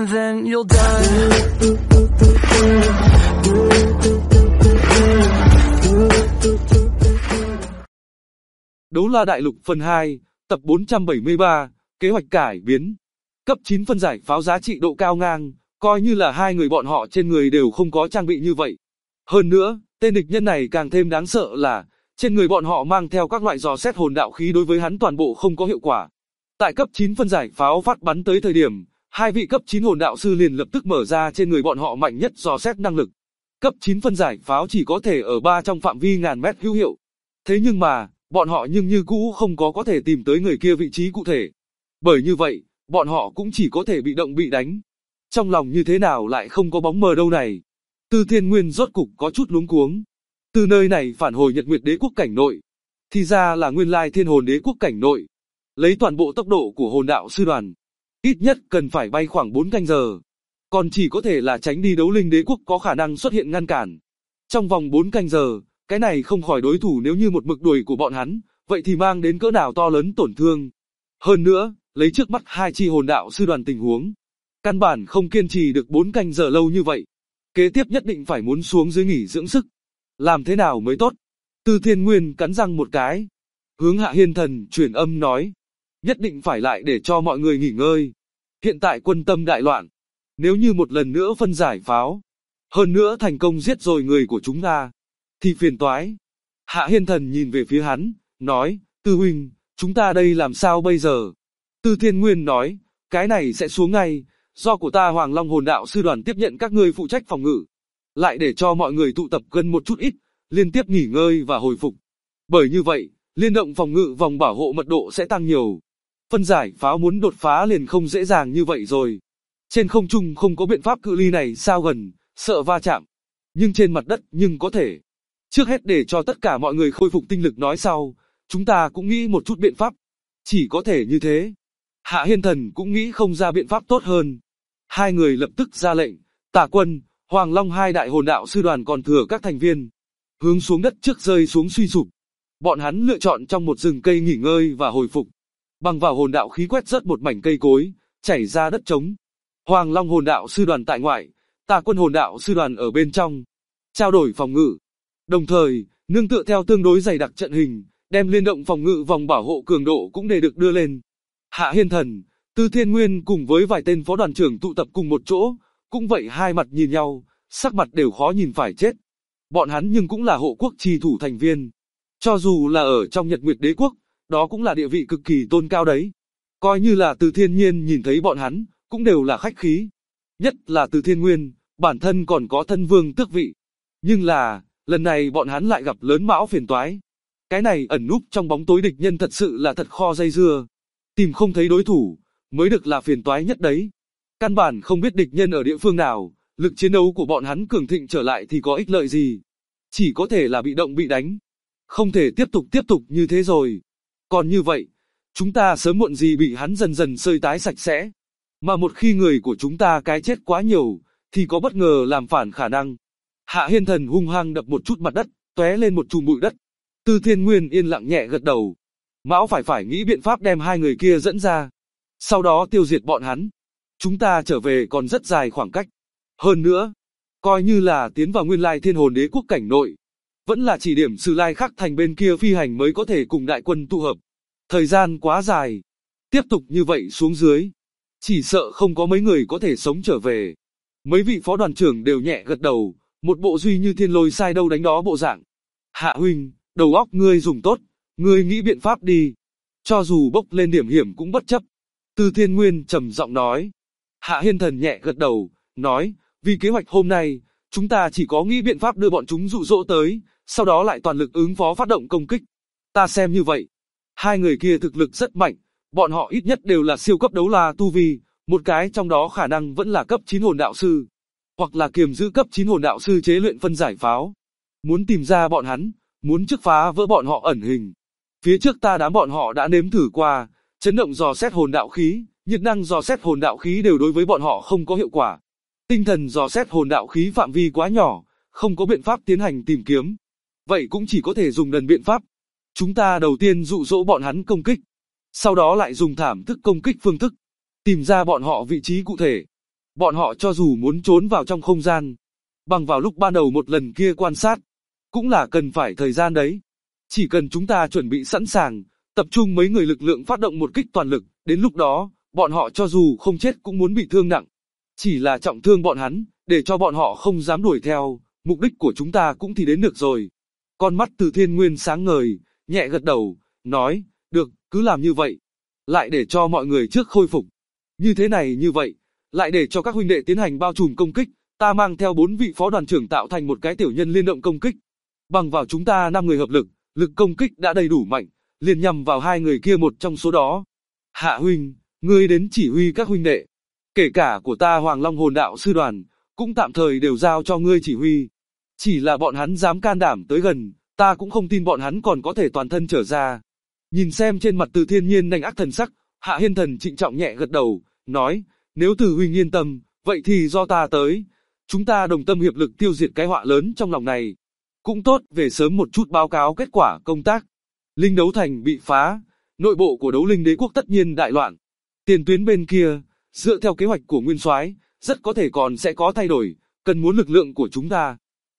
and then you'll die. Đấu La Đại Lục phần 2, tập 473, kế hoạch cải biến. Cấp 9 phân giải pháo giá trị độ cao ngang, coi như là hai người bọn họ trên người đều không có trang bị như vậy. Hơn nữa, tên địch nhân này càng thêm đáng sợ là, trên người bọn họ mang theo các loại dò xét hồn đạo khí đối với hắn toàn bộ không có hiệu quả. Tại cấp 9 phân giải pháo phát bắn tới thời điểm, hai vị cấp 9 hồn đạo sư liền lập tức mở ra trên người bọn họ mạnh nhất dò xét năng lực. Cấp 9 phân giải pháo chỉ có thể ở trong phạm vi ngàn mét hữu hiệu. Thế nhưng mà, bọn họ nhưng như cũ không có thể tìm tới người kia vị trí cụ thể. Bởi như vậy, bọn họ cũng chỉ có thể bị động bị đánh. Trong lòng như thế nào lại không có bóng mờ đâu này. Tư Thiên Nguyên rốt cục có chút luống cuống. Từ nơi này phản hồi Nhật Nguyệt Đế quốc cảnh nội. Thì ra là nguyên lai Thiên Hồn Đế quốc cảnh nội. Lấy toàn bộ tốc độ của hồn đạo sư đoàn, ít nhất cần phải bay khoảng 4 canh giờ. Còn chỉ có thể là tránh đi Đấu Linh Đế quốc có khả năng xuất hiện ngăn cản. Trong vòng 4 canh giờ, cái này không khỏi đối thủ nếu như một mực đuổi của bọn hắn, vậy thì mang đến cỡ nào to lớn tổn thương. Hơn nữa, lấy trước mắt hai chi hồn đạo sư đoàn tình huống, căn bản không kiên trì được 4 canh giờ lâu như vậy. Kế tiếp nhất định phải muốn xuống dưới nghỉ dưỡng sức. Làm thế nào mới tốt? Tư Thiên Nguyên cắn răng một cái. Hướng Hạ Hiên Thần truyền âm nói. Nhất định phải lại để cho mọi người nghỉ ngơi. Hiện tại quân tâm đại loạn. Nếu như một lần nữa phân giải pháo, hơn nữa thành công giết rồi người của chúng ta, thì phiền toái. Hạ Hiên Thần nhìn về phía hắn, nói, Tư huynh, chúng ta đây làm sao bây giờ? Tư Thiên Nguyên nói, cái này sẽ xuống ngay, do của ta Hoàng Long hồn đạo sư đoàn tiếp nhận các ngươi phụ trách phòng ngự. Lại để cho mọi người tụ tập gần một chút ít, liên tiếp nghỉ ngơi và hồi phục. Bởi như vậy, liên động phòng ngự vòng bảo hộ mật độ sẽ tăng nhiều. Phân giải pháo muốn đột phá liền không dễ dàng như vậy rồi. Trên không trung không có biện pháp cự ly này sao gần, sợ va chạm. Nhưng trên mặt đất nhưng có thể. Trước hết để cho tất cả mọi người khôi phục tinh lực nói sau, chúng ta cũng nghĩ một chút biện pháp. Chỉ có thể như thế. Hạ Hiên Thần cũng nghĩ không ra biện pháp tốt hơn. Hai người lập tức ra lệnh, Tả Quân, Hoàng Long hai đại hồn đạo sư đoàn còn thừa các thành viên. Hướng xuống đất trước rơi xuống suy sụp. Bọn hắn lựa chọn trong một rừng cây nghỉ ngơi và hồi phục. Bằng vào hồn đạo khí quét rớt một mảnh cây cối, chảy ra đất trống. Hoàng Long hồn đạo sư đoàn tại ngoại, Tà Quân hồn đạo sư đoàn ở bên trong. Trao đổi phòng ngự. Đồng thời, nương tựa theo tương đối dày đặc trận hình, đem liên động phòng ngự vòng bảo hộ cường độ cũng để được đưa lên. Hạ Hiên Thần, Tư Thiên Nguyên cùng với vài tên phó đoàn trưởng tụ tập cùng một chỗ, cũng vậy hai mặt nhìn nhau, sắc mặt đều khó nhìn phải chết. Bọn hắn nhưng cũng là hộ quốc trì thủ thành viên. Cho dù là ở trong Nhật Nguyệt Đế quốc, đó cũng là địa vị cực kỳ tôn cao đấy. Coi như là Từ Thiên Nhiên nhìn thấy bọn hắn, cũng đều là khách khí. Nhất là Từ Thiên Nguyên, bản thân còn có thân vương tước vị. Nhưng là, lần này bọn hắn lại gặp lớn mão phiền toái. Cái này ẩn núp trong bóng tối địch nhân thật sự là thật kho dây dưa. Tìm không thấy đối thủ, mới được là phiền toái nhất đấy. Căn bản không biết địch nhân ở địa phương nào, lực chiến đấu của bọn hắn cường thịnh trở lại thì có ích lợi gì. Chỉ có thể là bị động bị đánh. Không thể tiếp tục như thế rồi. Còn như vậy, chúng ta sớm muộn gì bị hắn dần dần sơi tái sạch sẽ. Mà một khi người của chúng ta cái chết quá nhiều, thì có bất ngờ làm phản khả năng. Hạ Hiên Thần hung hăng đập một chút mặt đất, tóe lên một chùm bụi đất. Tư Thiên Nguyên yên lặng nhẹ gật đầu. Mão phải nghĩ biện pháp đem hai người kia dẫn ra. Sau đó tiêu diệt bọn hắn. Chúng ta trở về còn rất dài khoảng cách. Hơn nữa, coi như là tiến vào nguyên lai Thiên Hồn Đế quốc cảnh nội. Vẫn là chỉ điểm Sử Lai Khắc thành bên kia phi hành mới có thể cùng đại quân tụ hợp. Thời gian quá dài. Tiếp tục như vậy xuống dưới. Chỉ sợ không có mấy người có thể sống trở về. Mấy vị phó đoàn trưởng đều nhẹ gật đầu. Một bộ duy như thiên lôi sai đâu đánh đó bộ dạng. Hạ huynh, đầu óc ngươi dùng tốt. Ngươi nghĩ biện pháp đi. Cho dù bốc lên điểm hiểm cũng bất chấp. Tư Thiên Nguyên trầm giọng nói. Hạ Hiên Thần nhẹ gật đầu, nói, vì kế hoạch hôm nay, chúng ta chỉ có nghĩ biện pháp đưa bọn chúng dụ dỗ tới, sau đó lại toàn lực ứng phó phát động công kích. Ta xem như vậy. Hai người kia thực lực rất mạnh, bọn họ ít nhất đều là siêu cấp đấu la tu vi, một cái trong đó khả năng vẫn là cấp 9 hồn đạo sư, hoặc là kiềm giữ cấp 9 hồn đạo sư chế luyện phân giải pháo. Muốn tìm ra bọn hắn, muốn trước phá vỡ bọn họ ẩn hình. Phía trước ta đám bọn họ đã nếm thử qua, chấn động dò xét hồn đạo khí, nhiệt năng dò xét hồn đạo khí đều đối với bọn họ không có hiệu quả. Tinh thần dò xét hồn đạo khí phạm vi quá nhỏ, không có biện pháp tiến hành tìm kiếm. Vậy cũng chỉ có thể dùng đần biện pháp. Chúng ta đầu tiên dụ dỗ bọn hắn công kích, sau đó lại dùng thảm thức công kích phương thức, tìm ra bọn họ vị trí cụ thể. Bọn họ cho dù muốn trốn vào trong không gian, bằng vào lúc ban đầu một lần kia quan sát, cũng là cần phải thời gian đấy. Chỉ cần chúng ta chuẩn bị sẵn sàng, tập trung mấy người lực lượng phát động một kích toàn lực, đến lúc đó, bọn họ cho dù không chết cũng muốn bị thương nặng. Chỉ là trọng thương bọn hắn, để cho bọn họ không dám đuổi theo, mục đích của chúng ta cũng thì đến được rồi. Con mắt Từ Thiên Nguyên sáng ngời, nhẹ gật đầu, nói, được, cứ làm như vậy. Lại để cho mọi người trước khôi phục. Như thế này như vậy, lại để cho các huynh đệ tiến hành bao trùm công kích, ta mang theo 4 vị phó đoàn trưởng tạo thành một cái tiểu nhân liên động công kích. Bằng vào chúng ta 5 người hợp lực, lực công kích đã đầy đủ mạnh, liền nhằm vào 2 người kia một trong số đó. Hạ huynh, ngươi đến chỉ huy các huynh đệ. Kể cả của ta Hoàng Long Hồn Đạo Sư Đoàn, cũng tạm thời đều giao cho ngươi chỉ huy. Chỉ là bọn hắn dám can đảm tới gần, ta cũng không tin bọn hắn còn có thể toàn thân trở ra. Nhìn xem trên mặt Từ Thiên Nhiên nanh ác thần sắc, Hạ Hiên Thần trịnh trọng nhẹ gật đầu, nói, nếu Từ huynh yên tâm, vậy thì do ta tới. Chúng ta đồng tâm hiệp lực tiêu diệt cái họa lớn trong lòng này. Cũng tốt, về sớm một chút báo cáo kết quả công tác. Linh đấu thành bị phá, nội bộ của Đấu Linh Đế quốc tất nhiên đại loạn. Tiền tuyến bên kia, dựa theo kế hoạch của Nguyên Soái, rất có thể còn sẽ có thay đổi, cần muốn lực lượng của chúng ta.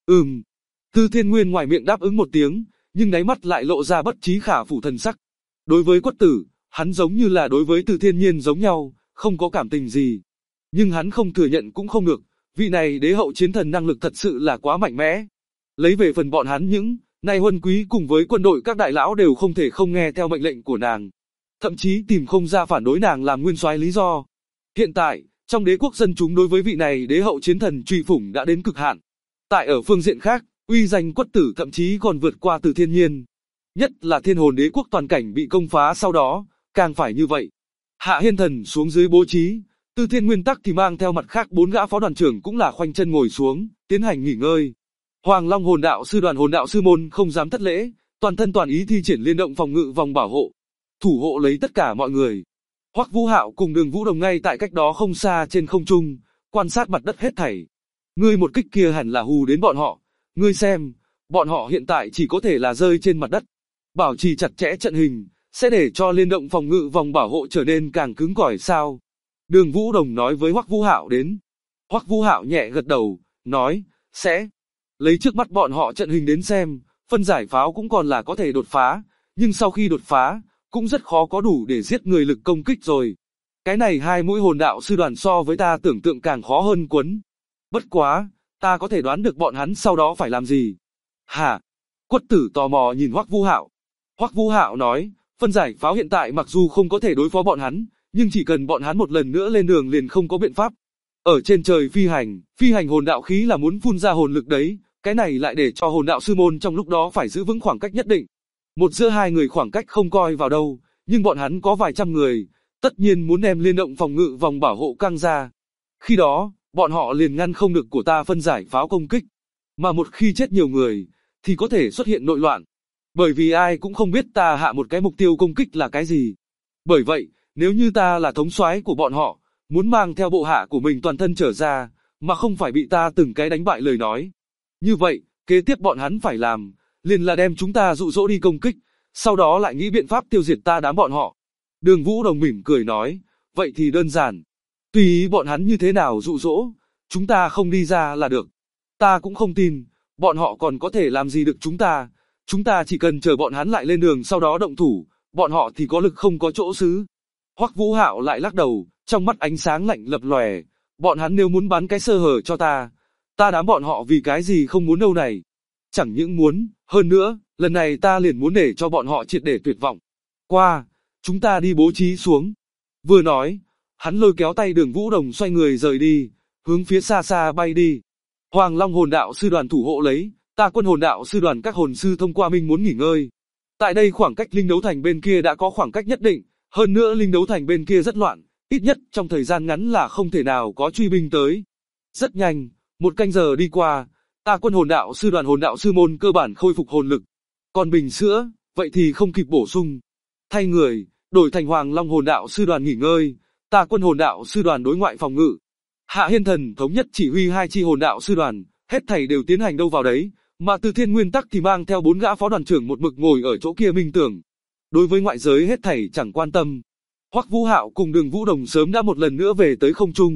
Từ Thiên Nguyên ngoài miệng đáp ứng một tiếng, nhưng đáy mắt lại lộ ra bất trí khả phủ thần sắc. Đối với Quất Tử, hắn giống như là đối với Từ Thiên Nhiên giống nhau, không có cảm tình gì. Nhưng hắn không thừa nhận cũng không được, vị này đế hậu chiến thần năng lực thật sự là quá mạnh mẽ. Lấy về phần bọn hắn những, nay huân quý cùng với quân đội các đại lão đều không thể không nghe theo mệnh lệnh của nàng. Thậm chí tìm không ra phản đối nàng làm nguyên soái lý do. Hiện tại, trong đế quốc dân chúng đối với vị này đế hậu chiến thần truy phủng đã đến cực hạn. Tại ở phương diện khác, uy danh Quất Tử thậm chí còn vượt qua Từ Thiên Nhiên. Nhất là Thiên Hồn Đế quốc toàn cảnh bị công phá sau đó, càng phải như vậy. Hạ Hiên Thần xuống dưới bố trí, Từ Thiên Nguyên tắc thì mang theo mặt khác 4 gã phó đoàn trưởng cũng là khoanh chân ngồi xuống, tiến hành nghỉ ngơi. Hoàng Long Hồn Đạo Sư Đoàn Hồn Đạo Sư môn không dám thất lễ, toàn thân toàn ý thi triển liên động phòng ngự vòng bảo hộ, thủ hộ lấy tất cả mọi người. Hoắc Vũ Hạo cùng Đường Vũ Đồng ngay tại cách đó không xa trên không trung, quan sát mặt đất hết thảy. Ngươi một kích kia hẳn là hù đến bọn họ, ngươi xem, bọn họ hiện tại chỉ có thể là rơi trên mặt đất. Bảo trì chặt chẽ trận hình, sẽ để cho liên động phòng ngự vòng bảo hộ trở nên càng cứng cỏi sao? Đường Vũ Đồng nói với Hoắc Vũ Hạo đến. Hoắc Vũ Hạo nhẹ gật đầu, nói, sẽ. Lấy trước mắt bọn họ trận hình đến xem, phân giải pháo cũng còn là có thể đột phá, nhưng sau khi đột phá, cũng rất khó có đủ để giết người lực công kích rồi. Cái này 2 mũi hồn đạo sư đoàn so với ta tưởng tượng càng khó hơn quấn. Bất quá, ta có thể đoán được bọn hắn sau đó phải làm gì. Hả? Quất Tử tò mò nhìn Hoắc Vũ Hạo. Hoắc Vũ Hạo nói, phân giải pháo hiện tại mặc dù không có thể đối phó bọn hắn, nhưng chỉ cần bọn hắn một lần nữa lên đường liền không có biện pháp. Ở trên trời phi hành hồn đạo khí là muốn phun ra hồn lực đấy, cái này lại để cho hồn đạo sư môn trong lúc đó phải giữ vững khoảng cách nhất định. Một giữa 2 người khoảng cách không coi vào đâu, nhưng bọn hắn có vài trăm người, tất nhiên muốn đem liên động phòng ngự vòng bảo hộ căng ra. Khi đó, bọn họ liền ngăn không được của ta phân giải pháo công kích. Mà một khi chết nhiều người, thì có thể xuất hiện nội loạn. Bởi vì ai cũng không biết ta hạ một cái mục tiêu công kích là cái gì. Bởi vậy, nếu như ta là thống soái của bọn họ, muốn mang theo bộ hạ của mình toàn thân trở ra, mà không phải bị ta từng cái đánh bại lời nói. Như vậy, kế tiếp bọn hắn phải làm, liền là đem chúng ta dụ dỗ đi công kích, sau đó lại nghĩ biện pháp tiêu diệt ta đám bọn họ. Đường Vũ Đồng mỉm cười nói, vậy thì đơn giản. Tùy ý bọn hắn như thế nào dụ dỗ, chúng ta không đi ra là được. Ta cũng không tin, bọn họ còn có thể làm gì được chúng ta chỉ cần chờ bọn hắn lại lên đường sau đó động thủ, bọn họ thì có lực không có chỗ xứ. Hoắc Vũ Hạo lại lắc đầu, trong mắt ánh sáng lạnh lập lòe, bọn hắn nếu muốn bắn cái sơ hở cho ta đám bọn họ vì cái gì không muốn đâu này. Chẳng những muốn, hơn nữa, lần này ta liền muốn để cho bọn họ triệt để tuyệt vọng. Qua, chúng ta đi bố trí xuống. Vừa nói, hắn lôi kéo tay Đường Vũ Đồng xoay người rời đi, hướng phía xa xa bay đi. Hoàng Long Hồn Đạo Sư Đoàn thủ hộ lấy, Ta Quân Hồn Đạo Sư Đoàn các hồn sư thông qua minh muốn nghỉ ngơi. Tại đây khoảng cách linh đấu thành bên kia đã có khoảng cách nhất định, hơn nữa linh đấu thành bên kia rất loạn, ít nhất trong thời gian ngắn là không thể nào có truy binh tới. Rất nhanh, 1 canh giờ đi qua, Ta Quân Hồn Đạo Sư Đoàn Hồn Đạo Sư môn cơ bản khôi phục hồn lực. Còn bình sữa, vậy thì không kịp bổ sung. Thay người, đổi thành Hoàng Long Hồn Đạo Sư Đoàn nghỉ ngơi, Ta Quân Hồn Đạo Sư Đoàn đối ngoại phòng ngự. Hạ Hiên Thần thống nhất chỉ huy 2 chi hồn đạo sư đoàn, hết thảy đều tiến hành đâu vào đấy, mà Từ Thiên Nguyên tắc thì mang theo 4 gã phó đoàn trưởng một mực ngồi ở chỗ kia minh tưởng. Đối với ngoại giới hết thảy chẳng quan tâm. Hoắc Vũ Hạo cùng Đường Vũ Đồng sớm đã một lần nữa về tới không trung,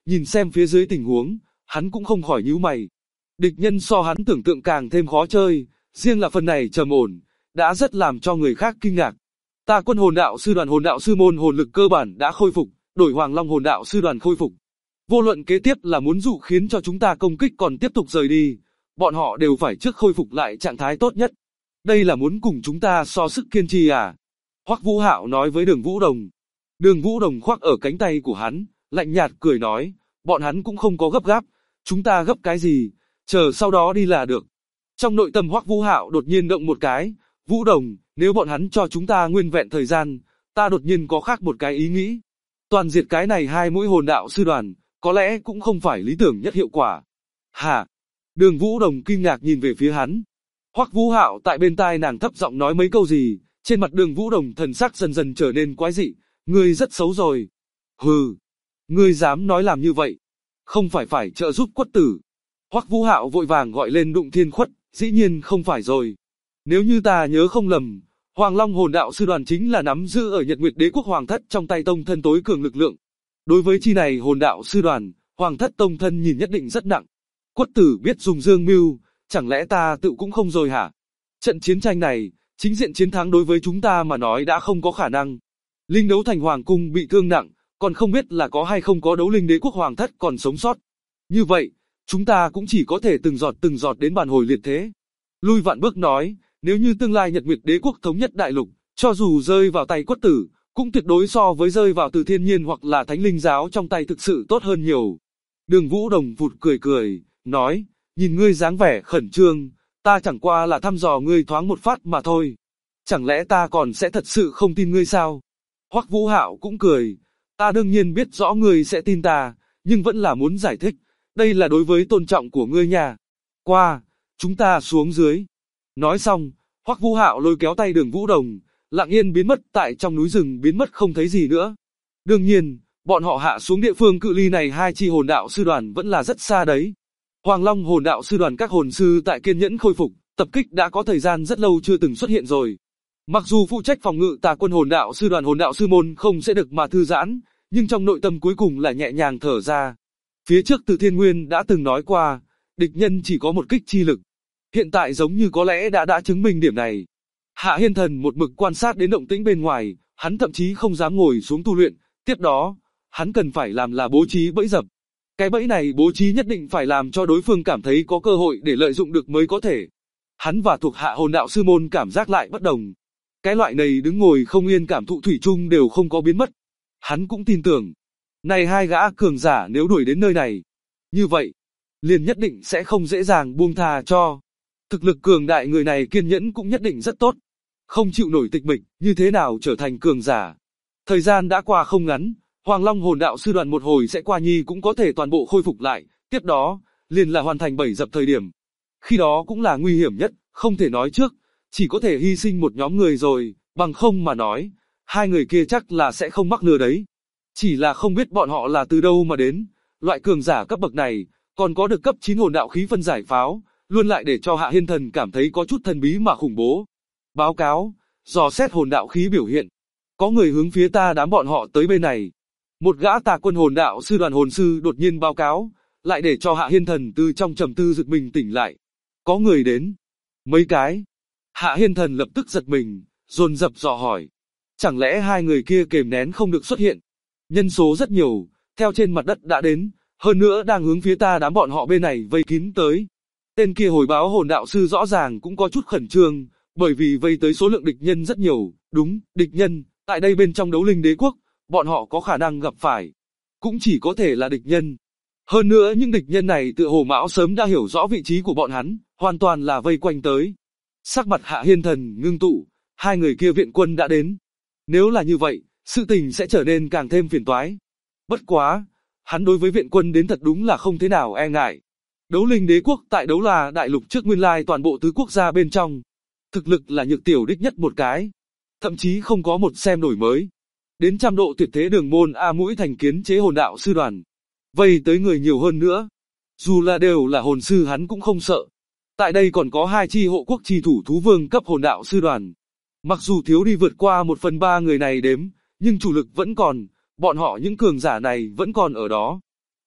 Nhìn xem phía dưới tình huống, hắn cũng không khỏi nhíu mày. Địch nhân so hắn tưởng tượng càng thêm khó chơi, riêng là phần này trầm ổn, đã rất làm cho người khác kinh ngạc. Ta quân hồn đạo sư đoàn hồn đạo sư môn hồn lực cơ bản đã khôi phục, đổi Hoàng Long hồn đạo sư đoàn khôi phục. Vô luận kế tiếp là muốn dụ khiến cho chúng ta công kích còn tiếp tục rời đi, bọn họ đều phải trước khôi phục lại trạng thái tốt nhất. Đây là muốn cùng chúng ta so sức kiên trì à? Hoắc Vũ Hạo nói với Đường Vũ Đồng. Đường Vũ Đồng khoác ở cánh tay của hắn, lạnh nhạt cười nói, bọn hắn cũng không có gấp gáp, chúng ta gấp cái gì, chờ sau đó đi là được. Trong nội tâm Hoắc Vũ Hạo đột nhiên động một cái, Vũ Đồng, nếu bọn hắn cho chúng ta nguyên vẹn thời gian, ta đột nhiên có khác một cái ý nghĩ. Toàn diệt cái này 2 mũi hồn đạo sư đoàn, có lẽ cũng không phải lý tưởng nhất hiệu quả. Hả? Đường Vũ Đồng kinh ngạc nhìn về phía hắn. Hoắc Vũ Hạo tại bên tai nàng thấp giọng nói mấy câu gì, trên mặt Đường Vũ Đồng thần sắc dần dần trở nên quái dị, ngươi rất xấu rồi. Hừ, ngươi dám nói làm như vậy, không phải trợ giúp Quất Tử. Hoắc Vũ Hạo vội vàng gọi lên Đụng Thiên Khuất, dĩ nhiên không phải rồi. Nếu như ta nhớ không lầm, Hoàng Long hồn đạo sư đoàn chính là nắm giữ ở Nhật Nguyệt Đế quốc Hoàng Thất trong tay tông thân tối cường lực lượng. Đối với chi này hồn đạo sư đoàn, Hoàng Thất tông thân nhìn nhất định rất nặng. Quất Tử biết dùng dương mưu, chẳng lẽ ta tự cũng không rồi hả? Trận chiến tranh này, chính diện chiến thắng đối với chúng ta mà nói đã không có khả năng. Linh Đấu Thành Hoàng cung bị thương nặng, còn không biết là có hay không có Đấu Linh Đế quốc Hoàng Thất còn sống sót. Như vậy, chúng ta cũng chỉ có thể từng giọt đến bàn hồi liệt thế. Lui vạn bước nói, nếu như tương lai Nhật Nguyệt Đế quốc thống nhất đại lục, cho dù rơi vào tay Quất Tử, cũng tuyệt đối so với rơi vào Từ Thiên Nhiên hoặc là Thánh Linh giáo trong tay thực sự tốt hơn nhiều. Đường Vũ Đồng vụt cười, nói, nhìn ngươi dáng vẻ khẩn trương, ta chẳng qua là thăm dò ngươi thoáng một phát mà thôi. Chẳng lẽ ta còn sẽ thật sự không tin ngươi sao? Hoắc Vũ Hạo cũng cười, ta đương nhiên biết rõ ngươi sẽ tin ta, nhưng vẫn là muốn giải thích, đây là đối với tôn trọng của ngươi nha. Qua, chúng ta xuống dưới. Nói xong, Hoắc Vũ Hạo lôi kéo tay Đường Vũ Đồng, lặng yên biến mất tại trong núi rừng, biến mất không thấy gì nữa. Đương nhiên, bọn họ hạ xuống địa phương cự ly này 2 chi hồn đạo sư đoàn vẫn là rất xa đấy. Hoàng Long hồn đạo sư đoàn các hồn sư tại kiên nhẫn khôi phục, tập kích đã có thời gian rất lâu chưa từng xuất hiện rồi. Mặc dù phụ trách phòng ngự Tà quân hồn đạo sư đoàn hồn đạo sư môn không sẽ được mà thư giãn, nhưng trong nội tâm cuối cùng là nhẹ nhàng thở ra. Phía trước Từ Thiên Nguyên đã từng nói qua, địch nhân chỉ có một kích chi lực. Hiện tại giống như có lẽ đã chứng minh điểm này. Hạ Hiên Thần một mực quan sát đến động tĩnh bên ngoài, hắn thậm chí không dám ngồi xuống tu luyện, tiếp đó, hắn cần phải làm là bố trí bẫy dập. Cái bẫy này bố trí nhất định phải làm cho đối phương cảm thấy có cơ hội để lợi dụng được mới có thể. Hắn và thuộc hạ hồn đạo sư môn cảm giác lại bất đồng. Cái loại này đứng ngồi không yên cảm thụ thủy chung đều không có biến mất. Hắn cũng tin tưởng, này 2 gã cường giả nếu đuổi đến nơi này, như vậy, liền nhất định sẽ không dễ dàng buông tha cho. Thực lực cường đại người này kiên nhẫn cũng nhất định rất tốt. Không chịu nổi tịch mịch, như thế nào trở thành cường giả. Thời gian đã qua không ngắn, Hoàng Long hồn đạo sư đoàn một hồi sẽ qua nhi cũng có thể toàn bộ khôi phục lại, tiếp đó, liền là hoàn thành 7 dập thời điểm. Khi đó cũng là nguy hiểm nhất, không thể nói trước, chỉ có thể hy sinh một nhóm người rồi, bằng không mà nói, 2 người kia chắc là sẽ không mắc lừa đấy. Chỉ là không biết bọn họ là từ đâu mà đến, loại cường giả cấp bậc này, còn có được cấp 9 hồn đạo khí phân giải pháo, luôn lại để cho Hạ Hiên Thần cảm thấy có chút thần bí mà khủng bố. Báo cáo, dò xét hồn đạo khí biểu hiện. Có người hướng phía ta đám bọn họ tới bên này. Một gã Tà quân hồn đạo sư đoàn hồn sư đột nhiên báo cáo, lại để cho Hạ Hiên Thần từ trong trầm tư giật mình tỉnh lại. Có người đến. Mấy cái. Hạ Hiên Thần lập tức giật mình, dồn dập dò hỏi. Chẳng lẽ 2 người kia kềm nén không được xuất hiện? Nhân số rất nhiều, theo trên mặt đất đã đến, hơn nữa đang hướng phía ta đám bọn họ bên này vây kín tới. Tên kia hồi báo hồn đạo sư rõ ràng cũng có chút khẩn trương, bởi vì vây tới số lượng địch nhân rất nhiều, đúng, địch nhân, tại đây bên trong Đấu Linh Đế quốc, bọn họ có khả năng gặp phải, cũng chỉ có thể là địch nhân. Hơn nữa những địch nhân này tựa hồ Mão sớm đã hiểu rõ vị trí của bọn hắn, hoàn toàn là vây quanh tới. Sắc mặt Hạ Hiên Thần ngưng tụ, 2 người kia viện quân đã đến. Nếu là như vậy, sự tình sẽ trở nên càng thêm phiền toái. Bất quá, hắn đối với viện quân đến thật đúng là không thế nào e ngại. Đấu Linh Đế quốc tại Đấu La đại lục trước nguyên lai toàn bộ tứ quốc gia bên trong, thực lực là nhược tiểu đích nhất một cái, thậm chí không có một xem đổi mới. Đến trăm độ tuyệt thế đường môn A Mũi Thành kiến chế hồn đạo sư đoàn, vây tới người nhiều hơn nữa. Dù là đều là hồn sư hắn cũng không sợ. Tại đây còn có 2 chi hộ quốc trì thủ thú vương cấp hồn đạo sư đoàn. Mặc dù thiếu đi vượt qua 1/3 người này đếm, nhưng chủ lực vẫn còn, bọn họ những cường giả này vẫn còn ở đó.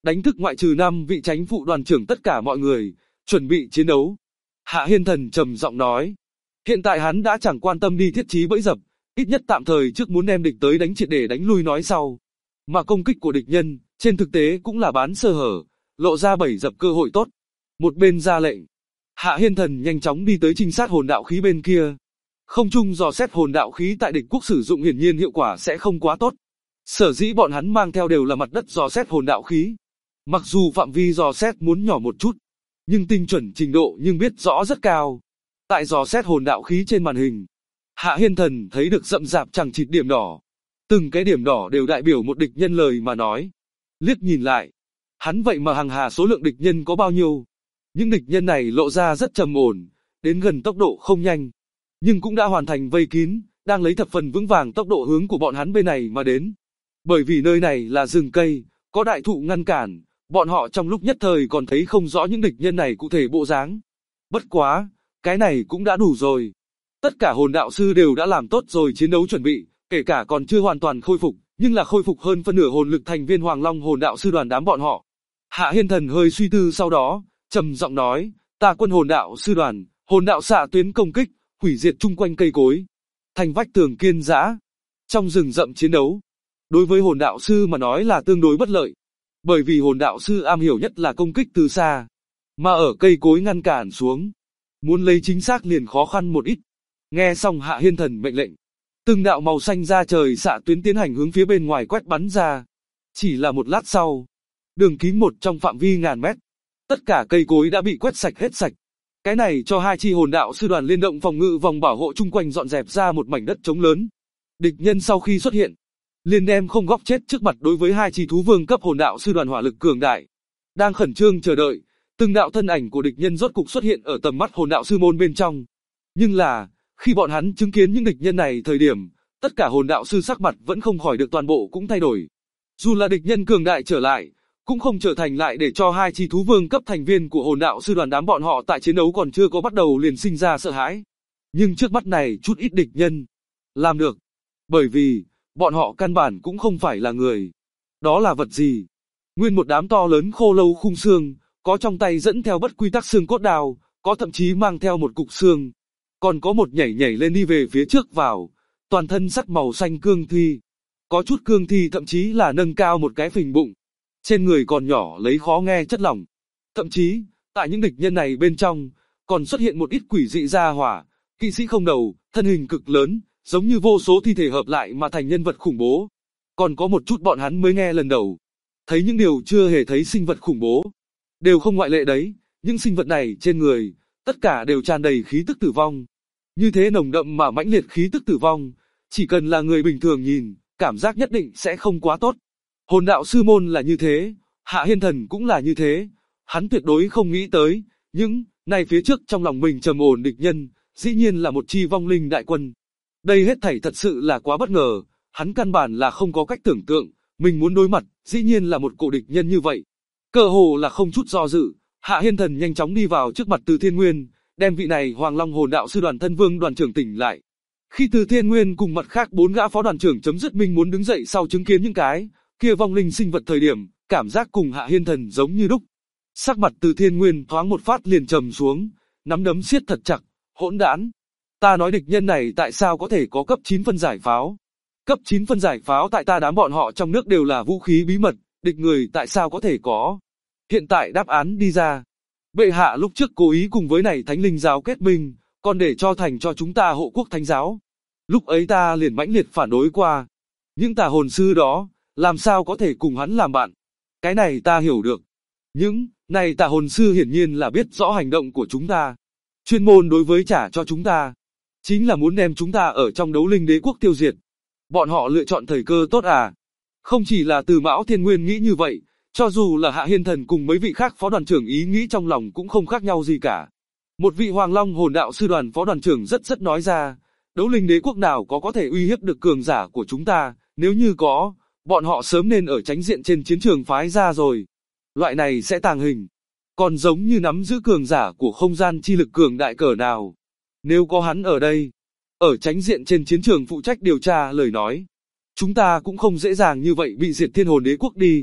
đánh thức ngoại trừ 5 vị chánh phụ đoàn trưởng tất cả mọi người, chuẩn bị chiến đấu. Hạ Hiên Thần trầm giọng nói. Hiện tại hắn đã chẳng quan tâm đi thiết trí bẫy dập, ít nhất tạm thời trước muốn đem địch tới đánh triệt để đánh lui nói sau. Mà công kích của địch nhân, trên thực tế cũng là bán sơ hở, lộ ra bẫy dập cơ hội tốt. Một bên ra lệnh. Hạ Hiên Thần nhanh chóng đi tới trinh sát hồn đạo khí bên kia. Không chung dò xét hồn đạo khí tại địch quốc sử dụng hiển nhiên hiệu quả sẽ không quá tốt. Sở dĩ bọn hắn mang theo đều là mặt đất dò xét hồn đạo khí. Mặc dù phạm vi dò xét muốn nhỏ một chút, nhưng tinh chuẩn trình độ nhưng biết rõ rất cao. Tại dò xét hồn đạo khí trên màn hình, Hạ Hiên Thần thấy được rậm rạp chằng chịt điểm đỏ. Từng cái điểm đỏ đều đại biểu một địch nhân lời mà nói. Liếc nhìn lại, hắn vậy mà hàng hà số lượng địch nhân có bao nhiêu. Những địch nhân này lộ ra rất trầm ổn, đến gần tốc độ không nhanh, nhưng cũng đã hoàn thành vây kín, đang lấy thập phần vững vàng tốc độ hướng của bọn hắn bên này mà đến. Bởi vì nơi này là rừng cây, có đại thụ ngăn cản, bọn họ trong lúc nhất thời còn thấy không rõ những địch nhân này cụ thể bộ dáng. Bất quá, cái này cũng đã đủ rồi. Tất cả hồn đạo sư đều đã làm tốt rồi chiến đấu chuẩn bị, kể cả còn chưa hoàn toàn khôi phục, nhưng là khôi phục hơn phân nửa hồn lực thành viên Hoàng Long hồn đạo sư đoàn đám bọn họ. Hạ Hiên Thần hơi suy tư sau đó, trầm giọng nói, ta quân hồn đạo sư đoàn, hồn đạo xạ tuyến công kích, hủy diệt chung quanh cây cối, thành vách tường kiên giã. Trong rừng rậm chiến đấu, đối với hồn đạo sư mà nói là tương đối bất lợi, bởi vì hồn đạo sư am hiểu nhất là công kích từ xa, mà ở cây cối ngăn cản xuống, muốn lấy chính xác liền khó khăn một ít. Nghe xong Hạ Hiên Thần mệnh lệnh, từng đạo màu xanh ra trời xạ tuyến tiến hành hướng phía bên ngoài quét bắn ra. Chỉ là một lát sau, đường kính một trong phạm vi ngàn mét, tất cả cây cối đã bị quét sạch hết sạch. Cái này cho hai chi hồn đạo sư đoàn liên động phòng ngự vòng bảo hộ chung quanh dọn dẹp ra một mảnh đất trống lớn. Địch nhân sau khi xuất hiện, liền đem không góc chết trước mặt đối với hai chi thú vương cấp hồn đạo sư đoàn hỏa lực cường đại. Đang khẩn trương chờ đợi, từng đạo thân ảnh của địch nhân rốt cục xuất hiện ở tầm mắt hồn đạo sư môn bên trong. Nhưng là, khi bọn hắn chứng kiến những địch nhân này thời điểm, tất cả hồn đạo sư sắc mặt vẫn không khỏi được toàn bộ cũng thay đổi. Dù là địch nhân cường đại trở lại, cũng không trở thành lại để cho hai chi thú vương cấp thành viên của hồn đạo sư đoàn đám bọn họ tại chiến đấu còn chưa có bắt đầu liền sinh ra sợ hãi. Nhưng trước mắt này chút ít địch nhân làm được, bởi vì bọn họ căn bản cũng không phải là người. Đó là vật gì? Nguyên một đám to lớn khô lâu khung xương, có trong tay dẫn theo bất quy tắc xương cốt đao, có thậm chí mang theo một cục xương, còn có một nhảy nhảy lên đi về phía trước vào, toàn thân sắt màu xanh cương thi. Có chút cương thi thậm chí là nâng cao một cái phình bụng, trên người còn nhỏ lấy khó nghe chất lỏng. Thậm chí, tại những địch nhân này bên trong, còn xuất hiện một ít quỷ dị gia hỏa, kỵ sĩ không đầu, thân hình cực lớn, giống như vô số thi thể hợp lại mà thành nhân vật khủng bố. Còn có một chút bọn hắn mới nghe lần đầu, thấy những điều chưa hề thấy sinh vật khủng bố. Đều không ngoại lệ đấy, những sinh vật này trên người, tất cả đều tràn đầy khí tức tử vong. Như thế nồng đậm mà mãnh liệt khí tức tử vong, chỉ cần là người bình thường nhìn, cảm giác nhất định sẽ không quá tốt. Hồn đạo sư môn là như thế, Hạ Hiên Thần cũng là như thế, hắn tuyệt đối không nghĩ tới, những này phía trước trong lòng mình trầm ổn địch nhân, dĩ nhiên là một chi vong linh đại quân. Đây hết thảy thật sự là quá bất ngờ, hắn căn bản là không có cách tưởng tượng, mình muốn đối mặt, dĩ nhiên là một cổ địch nhân như vậy. Cơ hồ là không chút do dự, Hạ Hiên Thần nhanh chóng đi vào trước mặt Từ Thiên Nguyên, đem vị này Hoàng Long hồn đạo sư đoàn thân vương đoàn trưởng tỉnh lại. Khi Từ Thiên Nguyên cùng mặt khác 4 gã phó đoàn trưởng chấm dứt mình muốn đứng dậy sau chứng kiến những cái kia vong linh sinh vật thời điểm, cảm giác cùng Hạ Hiên Thần giống như đúc. Sắc mặt Từ Thiên Nguyên thoáng một phát liền trầm xuống, nắm đấm siết thật chặt, hỗn đản. Ta nói địch nhân này tại sao có thể có cấp 9 phân giải pháo? Cấp 9 phân giải pháo tại ta đám bọn họ trong nước đều là vũ khí bí mật, địch người tại sao có thể có? Hiện tại đáp án đi ra. Bệ hạ lúc trước cố ý cùng với này thánh linh giáo kết minh, còn để cho thành cho chúng ta hộ quốc thánh giáo. Lúc ấy ta liền mãnh liệt phản đối qua. Những tà hồn sư đó, làm sao có thể cùng hắn làm bạn? Cái này ta hiểu được. Những này tà hồn sư hiển nhiên là biết rõ hành động của chúng ta. Chuyên môn đối với trả cho chúng ta. Chính là muốn đem chúng ta ở trong đấu linh đế quốc tiêu diệt. Bọn họ lựa chọn thời cơ tốt à? Không chỉ là Từ Mão Thiên Nguyên nghĩ như vậy, cho dù là Hạ Hiên Thần cùng mấy vị khác phó đoàn trưởng ý nghĩ trong lòng cũng không khác nhau gì cả. Một vị Hoàng Long hồn đạo sư đoàn phó đoàn trưởng rất nói ra, đấu linh đế quốc nào có thể uy hiếp được cường giả của chúng ta, nếu như có, bọn họ sớm nên ở chánh diện trên chiến trường phái ra rồi. Loại này sẽ tàng hình, còn giống như nắm giữ cường giả của không gian chi lực cường đại cỡ nào. Nếu có hắn ở đây, ở chánh diện trên chiến trường phụ trách điều tra lời nói, chúng ta cũng không dễ dàng như vậy bị diệt Thiên Hồn Đế quốc đi.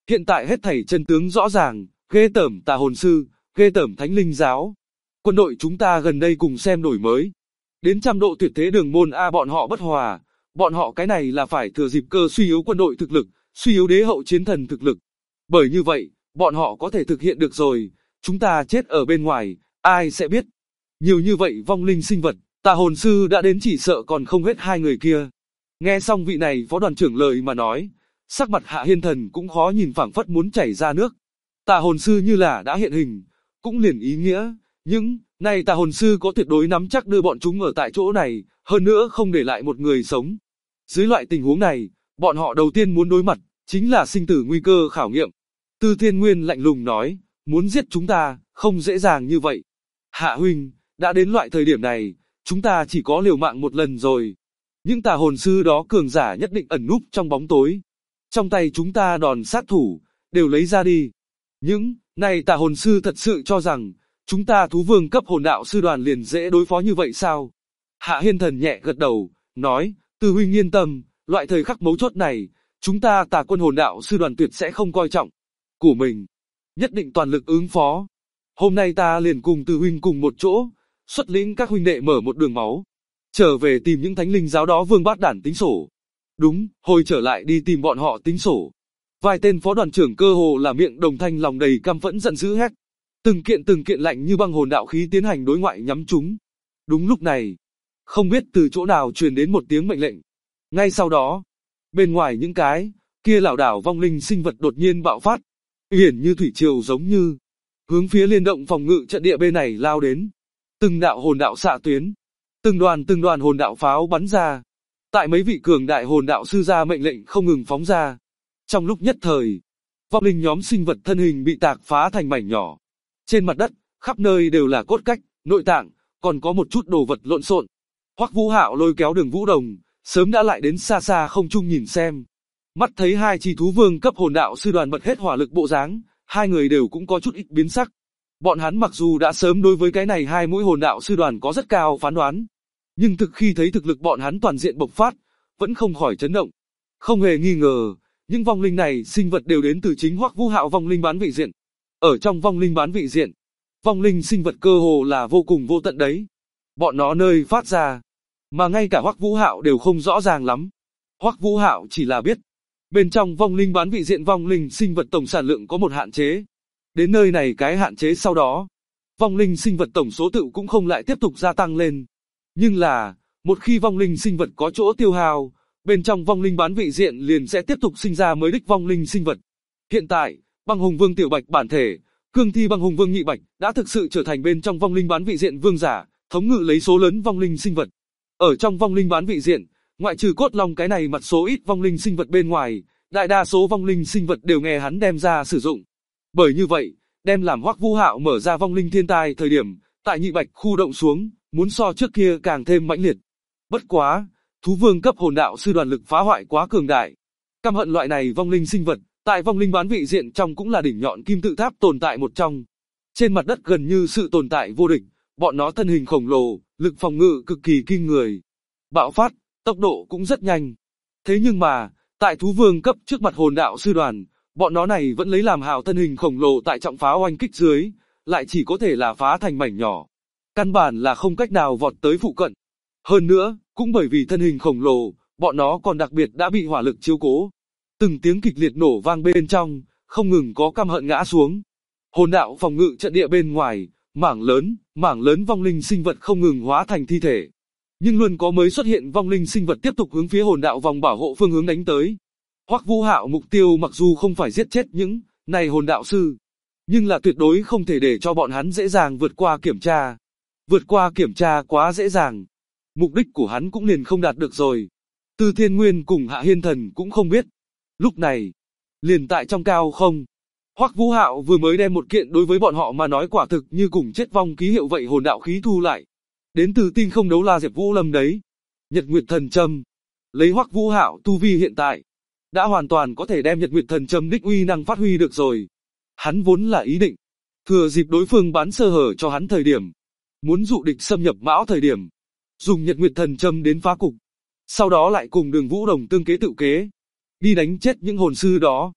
Hiện tại hết thảy chân tướng rõ ràng, ghê tởm tà hồn sư, ghê tởm thánh linh giáo. Quân đội chúng ta gần đây cùng xem đổi mới. Đến trăm độ tuyệt thế đường môn A bọn họ bất hòa. Bọn họ cái này là phải thừa dịp cơ suy yếu quân đội thực lực, suy yếu đế hậu chiến thần thực lực. Bởi như vậy, bọn họ có thể thực hiện được rồi. Chúng ta chết ở bên ngoài, ai sẽ biết. Nhiều như vậy vong linh sinh vật, tà hồn sư đã đến chỉ sợ còn không hết hai người kia. Nghe xong vị này phó đoàn trưởng lời mà nói, sắc mặt Hạ Hiên Thần cũng khó nhìn, phảng phất muốn chảy ra nước. Tà hồn sư như là đã hiện hình, cũng liền ý nghĩa, những này tà hồn sư có tuyệt đối nắm chắc đưa bọn chúng ở tại chỗ này, hơn nữa không để lại một người sống. Dưới loại tình huống này, bọn họ đầu tiên muốn đối mặt, chính là sinh tử nguy cơ khảo nghiệm. Tư Thiên Nguyên lạnh lùng nói, muốn giết chúng ta, không dễ dàng như vậy. Hạ huynh, đã đến loại thời điểm này, chúng ta chỉ có liều mạng một lần rồi. Những tà hồn sư đó cường giả nhất định ẩn núp trong bóng tối. Trong tay chúng ta đòn sát thủ, đều lấy ra đi. Những này tà hồn sư thật sự cho rằng, chúng ta thú vương cấp hồn đạo sư đoàn liền dễ đối phó như vậy sao? Hạ Hiên Thần nhẹ gật đầu, nói, Tư huynh yên tâm, loại thời khắc mấu chốt này, chúng ta tà quân hồn đạo sư đoàn tuyệt sẽ không coi trọng của mình, nhất định toàn lực ứng phó. Hôm nay ta liền cùng Tư huynh cùng một chỗ, xuất lĩnh các huynh đệ mở một đường máu, trở về tìm những thánh linh giáo đó vương bát đản tính sổ. Đúng, hồi trở lại đi tìm bọn họ tính sổ. Vài tên phó đoàn trưởng cơ hồ là miệng đồng thanh lòng đầy căm phẫn giận dữ hét. Từng kiện lạnh như băng hồn đạo khí tiến hành đối ngoại nhắm chúng. Đúng lúc này, không biết từ chỗ nào truyền đến một tiếng mệnh lệnh. Ngay sau đó, bên ngoài những cái kia lảo đảo vong linh sinh vật đột nhiên bạo phát, hiển như thủy triều giống như hướng phía liên động phòng ngự trận địa bên này lao đến. Từng đạo hồn đạo xạ tuyến, từng đoàn hồn đạo pháo bắn ra. Tại mấy vị cường đại hồn đạo sư ra mệnh lệnh không ngừng phóng ra. Trong lúc nhất thời, vong linh nhóm sinh vật thân hình bị tạc phá thành mảnh nhỏ. Trên mặt đất, khắp nơi đều là cốt cách, nội tạng, còn có một chút đồ vật lộn xộn. Hoắc Vũ Hạo lôi kéo Đường Vũ Đồng, sớm đã lại đến xa xa không trung nhìn xem. Mắt thấy hai chi thú vương cấp hồn đạo sư đoàn bật hết hỏa lực bộ dáng, hai người đều cũng có chút ít biến sắc. Bọn hắn mặc dù đã sớm đối với cái này hai mũi hồn đạo sư đoàn có rất cao phán đoán, nhưng khi thấy thực lực bọn hắn toàn diện bộc phát, vẫn không khỏi chấn động. Không hề nghi ngờ, những vong linh này sinh vật đều đến từ chính Hoắc Vũ Hạo vong linh bán vị diện. Ở trong vong linh bán vị diện, vong linh sinh vật cơ hồ là vô cùng vô tận đấy. Bọn nó nơi phát ra, mà ngay cả Hoắc Vũ Hạo đều không rõ ràng lắm. Hoắc Vũ Hạo chỉ là biết, bên trong vong linh bán vị diện vong linh sinh vật tổng sản lượng có một hạn chế. Đến nơi này cái hạn chế sau đó, vong linh sinh vật tổng số tự cũng không lại tiếp tục gia tăng lên. Nhưng là, một khi vong linh sinh vật có chỗ tiêu hao, bên trong vong linh bán vị diện liền sẽ tiếp tục sinh ra mới đích vong linh sinh vật. Hiện tại, Băng Hùng Vương Tiểu Bạch bản thể, cương thi Băng Hùng Vương Nhị Bạch đã thực sự trở thành bên trong vong linh bán vị diện vương giả, thống ngự lấy số lớn vong linh sinh vật. Ở trong vong linh bán vị diện, ngoại trừ cốt long cái này mặt số ít vong linh sinh vật bên ngoài, đại đa số vong linh sinh vật đều nghe hắn đem ra sử dụng. Bởi như vậy, đem làm Hoắc Vũ Hạo mở ra vong linh thiên tai thời điểm, tại Nhị Bạch khu động xuống, muốn so trước kia càng thêm mãnh liệt. Bất quá, thú vương cấp hồn đạo sư đoàn lực phá hoại quá cường đại. Căm hận loại này vong linh sinh vật, tại vong linh bán vị diện trong cũng là đỉnh nhọn kim tự tháp tồn tại một trong. Trên mặt đất gần như sự tồn tại vô địch, bọn nó thân hình khổng lồ, lực phòng ngự cực kỳ kinh người. Bạo phát, tốc độ cũng rất nhanh. Thế nhưng mà, tại thú vương cấp trước mặt hồn đạo sư đoàn, bọn nó này vẫn lấy làm hào thân hình khổng lồ tại trọng pháo oanh kích dưới, lại chỉ có thể là phá thành mảnh nhỏ. Căn bản là không cách nào vọt tới phụ cận. Hơn nữa, cũng bởi vì thân hình khổng lồ, bọn nó còn đặc biệt đã bị hỏa lực chiếu cố. Từng tiếng kịch liệt nổ vang bên trong, không ngừng có căm hận ngã xuống. Hồn đạo phòng ngự trận địa bên ngoài, mảng lớn vong linh sinh vật không ngừng hóa thành thi thể. Nhưng luôn có mới xuất hiện vong linh sinh vật tiếp tục hướng phía hồn đạo vòng bảo hộ phương hướng đánh tới. Hoắc Vũ Hạo mục tiêu mặc dù không phải giết chết những này hồn đạo sư, nhưng là tuyệt đối không thể để cho bọn hắn dễ dàng vượt qua kiểm tra. Vượt qua kiểm tra quá dễ dàng, mục đích của hắn cũng liền không đạt được rồi. Tư Thiên Nguyên cùng Hạ Hiên Thần cũng không biết. Lúc này, liền tại trong cao không, Hoắc Vũ Hạo vừa mới đem một kiện đối với bọn họ mà nói quả thực như cùng chết vong ký hiệu vậy hồn đạo khí thu lại. Đến từ tinh không đấu la Diệp Vũ Lâm đấy. Nhật Nguyệt Thần Châm. Lấy Hoắc Vũ Hạo tu vi hiện tại, đã hoàn toàn có thể đem Nhật Nguyệt Thần Châm đích uy năng phát huy được rồi. Hắn vốn là ý định thừa dịp đối phương bán sơ hở cho hắn thời điểm, muốn dụ địch xâm nhập Mão thời điểm, dùng Nhật Nguyệt Thần Châm đến phá cục. Sau đó lại cùng Đường Vũ Đồng tương kế tự kế, đi đánh chết những hồn sư đó.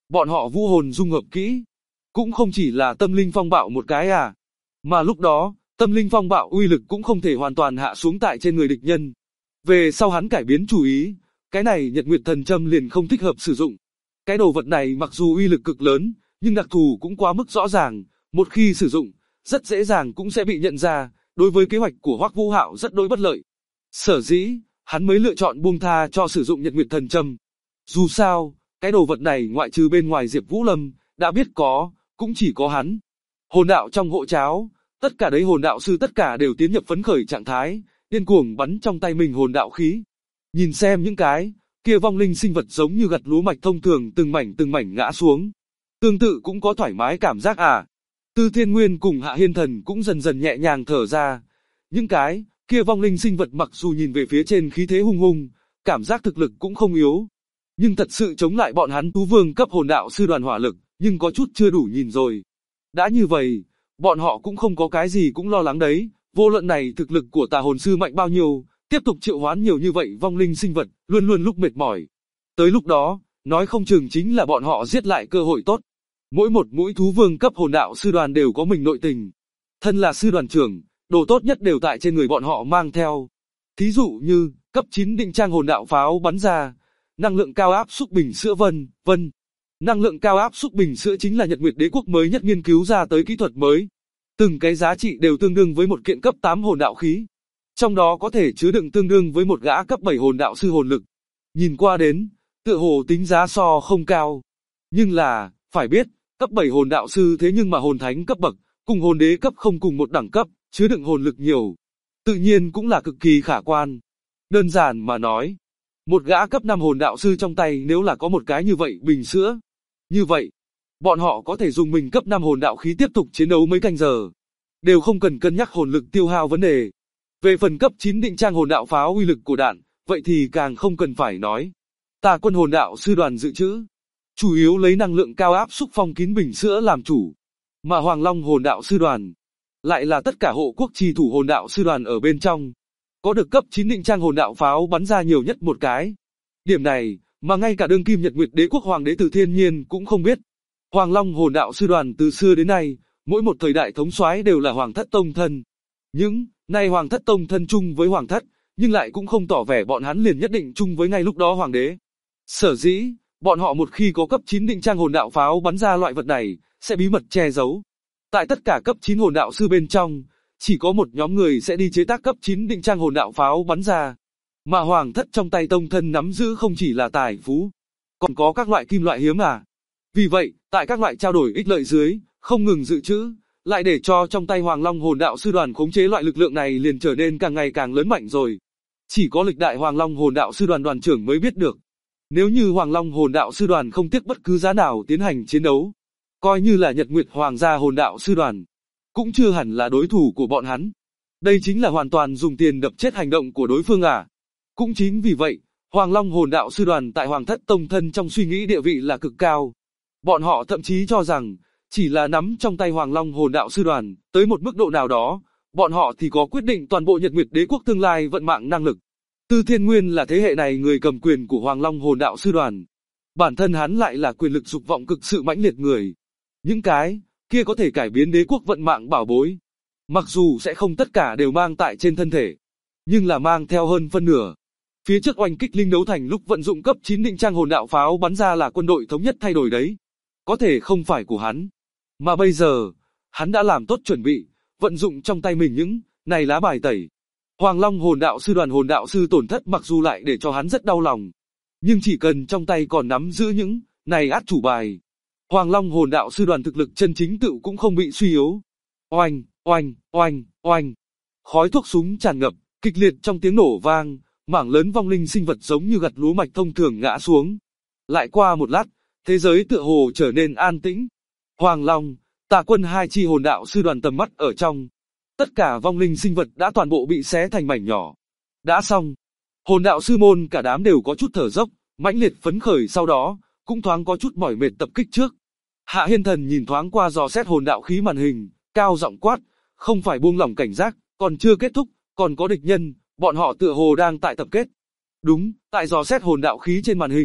Bọn họ vũ hồn dung hợp kỹ. Cũng không chỉ là tâm linh phong bạo một cái à. Mà lúc đó, tâm linh phong bạo uy lực cũng không thể hoàn toàn hạ xuống tại trên người địch nhân. Về sau hắn cải biến chủ ý, cái này Nhật Nguyệt Thần Châm liền không thích hợp sử dụng. Cái đồ vật này mặc dù uy lực cực lớn, nhưng đặc thù cũng quá mức rõ ràng, một khi sử dụng, rất dễ dàng cũng sẽ bị nhận ra, đối với kế hoạch của Hoắc Vũ Hạo rất đối bất lợi. Sở dĩ, hắn mới lựa chọn buông tha cho sử dụng Nhật Nguyệt Thần Châm. Dù sao, cái đồ vật này ngoại trừ bên ngoài Diệp Vũ Lâm, đã biết có, cũng chỉ có hắn. Hồn đạo trong hộ cháo, tất cả đấy hồn đạo sư tất cả đều tiến nhập phấn khởi trạng thái, điên cuồng bắn trong tay mình hồn đạo khí. Nhìn xem những cái kia vong linh sinh vật giống như gặt lúa mạch thông thường từng mảnh ngã xuống. Tương tự cũng có thoải mái cảm giác à. Tư Thiên Nguyên cùng Hạ Hiên Thần cũng dần dần nhẹ nhàng thở ra. Những cái kia vong linh sinh vật mặc dù nhìn về phía trên khí thế hung hung, cảm giác thực lực cũng không yếu, nhưng thật sự chống lại bọn hắn Tú Vương cấp hồn đạo sư đoàn hỏa lực, nhưng có chút chưa đủ nhìn rồi. Đã như vậy, bọn họ cũng không có cái gì cũng lo lắng đấy, vô luận này thực lực của tà hồn sư mạnh bao nhiêu, tiếp tục triệu hoán nhiều như vậy vong linh sinh vật, luôn luôn lúc mệt mỏi. Tới lúc đó, nói không chừng chính là bọn họ giết lại cơ hội tốt. Mỗi một mũi Thú Vương cấp hồn đạo sư đoàn đều có mình nội tình. Thân là sư đoàn trưởng, đồ tốt nhất đều tại trên người bọn họ mang theo. Thí dụ như, cấp 9 định trang hồn đạo pháo bắn ra, năng lượng cao áp xúc bình sữa vân. Năng lượng cao áp xúc bình sữa chính là Nhật Nguyệt Đế quốc mới nhất nghiên cứu ra tới kỹ thuật mới. Từng cái giá trị đều tương đương với một kiện cấp 8 hồn đạo khí. Trong đó có thể chứa đựng tương đương với một gã cấp 7 hồn đạo sư hồn lực. Nhìn qua đến, tựa hồ tính giá so không cao. Nhưng là, phải biết, cấp 7 hồn đạo sư thế nhưng mà hồn thánh cấp bậc, cùng hồn đế cấp không cùng một đẳng cấp, chứa đựng hồn lực nhiều. Tự nhiên cũng là cực kỳ khả quan. Đơn giản mà nói, một gã cấp 5 hồn đạo sư trong tay nếu là có một cái như vậy bình sữa. Như vậy, bọn họ có thể dùng mình cấp 5 hồn đạo khí tiếp tục chiến đấu mấy canh giờ. Đều không cần cân nhắc hồn lực tiêu hao vấn đề. Về phần cấp 9 định trang hồn đạo pháo uy lực của đạn, vậy thì càng không cần phải nói. Tà quân hồn đạo sư đoàn dự trữ, chủ yếu lấy năng lượng cao áp xúc phong kín bình sữa làm chủ. Mà Hoàng Long hồn đạo sư đoàn, lại là tất cả hộ quốc trì thủ hồn đạo sư đoàn ở bên trong. Có được cấp 9 định trang hồn đạo pháo bắn ra nhiều nhất một cái. Điểm này, mà ngay cả đương kim Nhật Nguyệt Đế quốc Hoàng đế Từ Thiên Nhiên cũng không biết. Hoàng Long hồn đạo sư đoàn từ xưa đến nay, mỗi một thời đại thống soái đều là Hoàng thất tông thân. Những nay Hoàng thất tông thân chung với Hoàng thất, nhưng lại cũng không tỏ vẻ bọn hắn liền nhất định chung với ngay lúc đó Hoàng đế. Sở dĩ, bọn họ một khi có cấp 9 định trang hồn đạo pháo bắn ra loại vật này, sẽ bí mật che giấu. Tại tất cả cấp 9 hồn đạo sư bên trong, chỉ có một nhóm người sẽ đi chế tác cấp 9 định trang hồn đạo pháo bắn ra. Mà Hoàng thất trong tay tông thân nắm giữ không chỉ là tài phú, còn có các loại kim loại hiếm à. Vì vậy, tại các loại trao đổi ích lợi dưới, không ngừng dự trữ, lại để cho trong tay Hoàng Long hồn đạo sư đoàn khống chế loại lực lượng này liền trở nên càng ngày càng lớn mạnh rồi. Chỉ có lịch đại Hoàng Long hồn đạo sư đoàn đoàn trưởng mới biết được. Nếu như Hoàng Long hồn đạo sư đoàn không tiếc bất cứ giá nào tiến hành chiến đấu, coi như là Nhật Nguyệt Hoàng gia hồn đạo sư đoàn, cũng chưa hẳn là đối thủ của bọn hắn. Đây chính là hoàn toàn dùng tiền đập chết hành động của đối phương à. Cũng chính vì vậy, Hoàng Long hồn đạo sư đoàn tại Hoàng thất tông thân trong suy nghĩ địa vị là cực cao. Bọn họ thậm chí cho rằng, chỉ là nắm trong tay Hoàng Long hồn đạo sư đoàn, tới một mức độ nào đó, bọn họ thì có quyết định toàn bộ Nhật Nguyệt Đế quốc tương lai vận mạng năng lực. Tư Thiên Nguyên là thế hệ này người cầm quyền của Hoàng Long hồn đạo sư đoàn. Bản thân hắn lại là quyền lực dục vọng cực sự mãnh liệt người. Những cái kia có thể cải biến đế quốc vận mạng bảo bối. Mặc dù sẽ không tất cả đều mang tại trên thân thể, nhưng là mang theo hơn phân nửa. Phía trước oanh kích linh đấu thành lúc vận dụng cấp 9 định trang hồn đạo pháo bắn ra là quân đội thống nhất thay đổi đấy. Có thể không phải của hắn. Mà bây giờ, hắn đã làm tốt chuẩn bị, vận dụng trong tay mình những này lá bài tẩy. Hoàng Long hồn đạo sư đoàn hồn đạo sư tổn thất mặc dù lại để cho hắn rất đau lòng. Nhưng chỉ cần trong tay còn nắm giữ những này át chủ bài, Hoàng Long hồn đạo sư đoàn thực lực chân chính tự cũng không bị suy yếu. Oanh, oanh, oanh, oanh. Khói thuốc súng tràn ngập, kịch liệt trong tiếng nổ vang, mảng lớn vong linh sinh vật giống như gặt lúa mạch thông thường ngã xuống. Lại qua một lát, thế giới tựa hồ trở nên an tĩnh. Hoàng Long, Tà quân hai chi hồn đạo sư đoàn tầm mắt ở trong. Tất cả vong linh sinh vật đã toàn bộ bị xé thành mảnh nhỏ. Đã xong. Hồn đạo sư môn cả đám đều có chút thở dốc, mãnh liệt phấn khởi sau đó, cũng thoáng có chút mỏi mệt tập kích trước. Hạ Hiên Thần nhìn thoáng qua dò xét hồn đạo khí màn hình, cao giọng quát, không phải buông lỏng cảnh giác, còn chưa kết thúc, còn có địch nhân, bọn họ tựa hồ đang tại tập kết. Đúng, tại dò xét hồn đạo khí trên màn hình,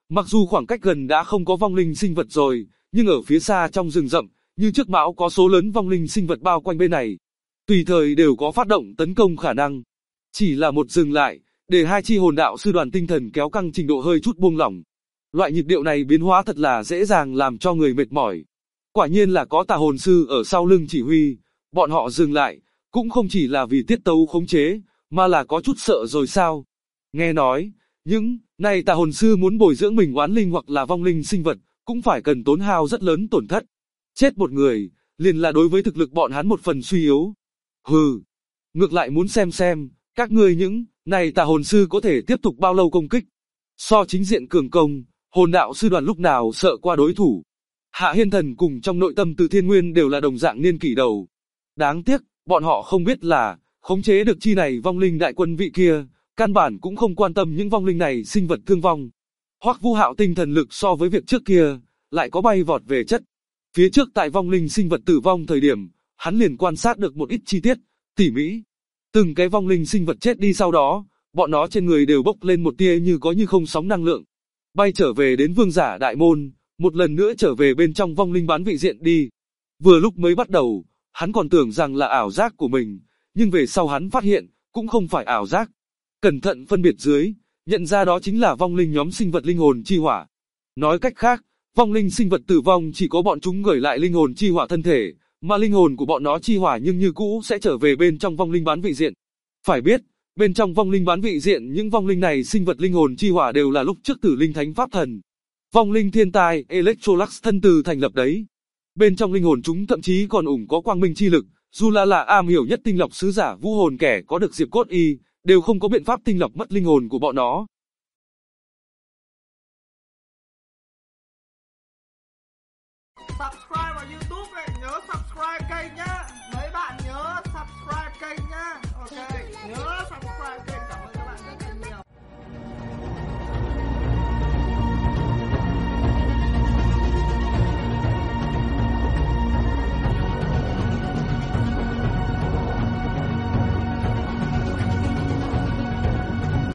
Mặc dù khoảng cách gần đã không có vong linh sinh vật rồi, nhưng ở phía xa trong rừng rậm, như trước mão có số lớn vong linh sinh vật bao quanh bên này. Tùy thời đều có phát động tấn công khả năng. Chỉ là một dừng lại, để hai chi hồn đạo sư đoàn tinh thần kéo căng trình độ hơi chút buông lỏng. Loại nhịp điệu này biến hóa thật là dễ dàng làm cho người mệt mỏi. Quả nhiên là có tà hồn sư ở sau lưng chỉ huy, bọn họ dừng lại, cũng không chỉ là vì tiết tấu khống chế, mà là có chút sợ rồi sao. Nghe nói, những này tà hồn sư muốn bồi dưỡng mình oán linh hoặc là vong linh sinh vật, cũng phải cần tốn hao rất lớn tổn thất. Chết một người, liền là đối với thực lực bọn hắn một phần suy yếu. Hừ, ngược lại muốn xem, các ngươi những này tà hồn sư có thể tiếp tục bao lâu công kích. So chính diện cường công, hồn đạo sư đoàn lúc nào sợ qua đối thủ. Hạ Hiên Thần cùng trong nội tâm Từ Thiên Nguyên đều là đồng dạng niên kỷ đầu. Đáng tiếc, bọn họ không biết là, khống chế được chi này vong linh đại quân vị kia, căn bản cũng không quan tâm những vong linh này sinh vật thương vong. Hoắc Vũ Hạo tinh thần lực so với việc trước kia, lại có bay vọt về chất. Phía trước tại vong linh sinh vật tử vong thời điểm, hắn liền quan sát được một ít chi tiết, tỉ mỉ. Từng cái vong linh sinh vật chết đi sau đó, bọn nó trên người đều bốc lên một tia như có như không sóng năng lượng. Bay trở về đến vương giả đại môn, một lần nữa trở về bên trong vong linh bán vị diện đi. Vừa lúc mới bắt đầu, hắn còn tưởng rằng là ảo giác của mình, nhưng về sau hắn phát hiện, cũng không phải ảo giác. Cẩn thận phân biệt dưới, nhận ra đó chính là vong linh nhóm sinh vật linh hồn chi hỏa. Nói cách khác, vong linh sinh vật tử vong chỉ có bọn chúng gửi lại linh hồn chi hỏa thân thể, mà linh hồn của bọn nó chi hỏa nhưng như cũ sẽ trở về bên trong vong linh bán vị diện. Phải biết, bên trong vong linh bán vị diện những vong linh này sinh vật linh hồn chi hỏa đều là lúc trước Tử Linh Thánh Pháp Thần. Vong linh thiên tài Electrolux thân từ thành lập đấy. Bên trong linh hồn chúng thậm chí còn ủng có quang minh chi lực, dù là am hiểu nhất tinh lọc sứ giả vũ hồn kẻ có được diệp cốt y, đều không có biện pháp tinh lọc mất linh hồn của bọn nó. Subscribe vào YouTube này, nhớ subscribe kênh nhá. Mấy bạn nhớ